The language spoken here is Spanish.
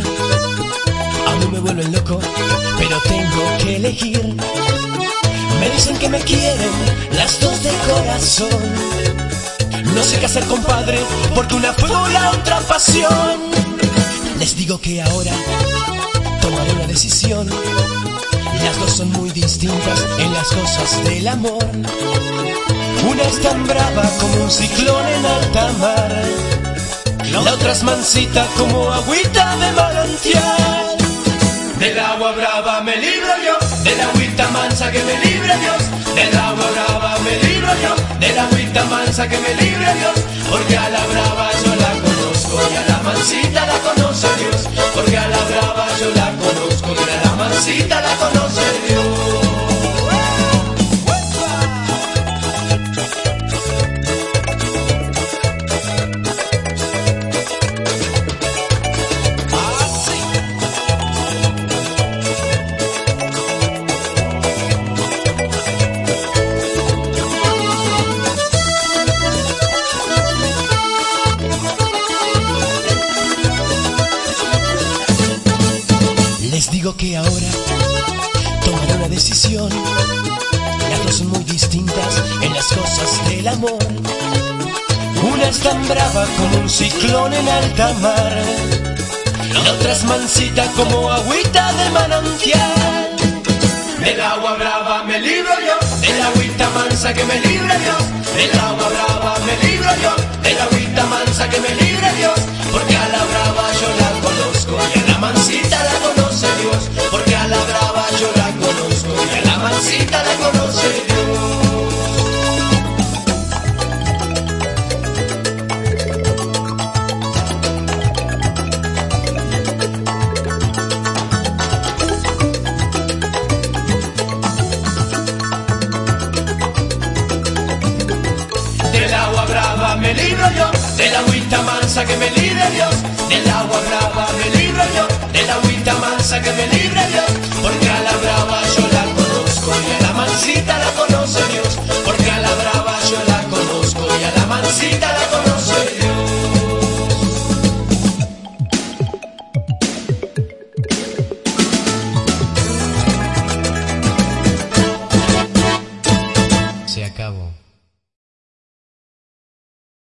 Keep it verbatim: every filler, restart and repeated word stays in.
A mí me vuelven loco, pero tengo que elegir. Me dicen que me quieren las dos de corazón. No sé qué hacer, compadre, porque una fue la otra pasión. Les digo que ahora tomaré una decisión. Las dos son muy distintas en las cosas del amor. Una es tan brava como un ciclón en alta mar. La otra es mansita como agüita de manantial. Del agua brava me libro yo, de la agüita mansa que me libre Dios. Del agua brava me libro yo, de la agüita mansa que me libre Dios. Porque a la brava yo la conozco y a la mansita la conoce Dios. Porque a la brava yo la conozco y a la mansita la conoce Dios. Les digo que ahora tomaré una decisión. Las dos son muy distintas en las cosas del amor. Una es tan brava como un ciclón en alta mar. La otra es mansita como agüita de manantial. Del agua brava me libro yo, de la agüita mansa que me libre Dios. Del agua brava me libro yo, de la agüita mansa que me libre Dios. Porque a la brava yo la conozco y a la mansita la conoce Dios. Porque a la brava yo la conozco y a la mansita la conoce Dios. Del agua brava me libro yo, de la agüita mansa que me libre Dios. Del agua brava me libro yo, de la agüita mansa que me libre Dios. Porque a la brava yo la conozco y a la mansita la conoce Dios. Porque a la brava yo la conozco y a la mansita la conoce Dios. Se acabó.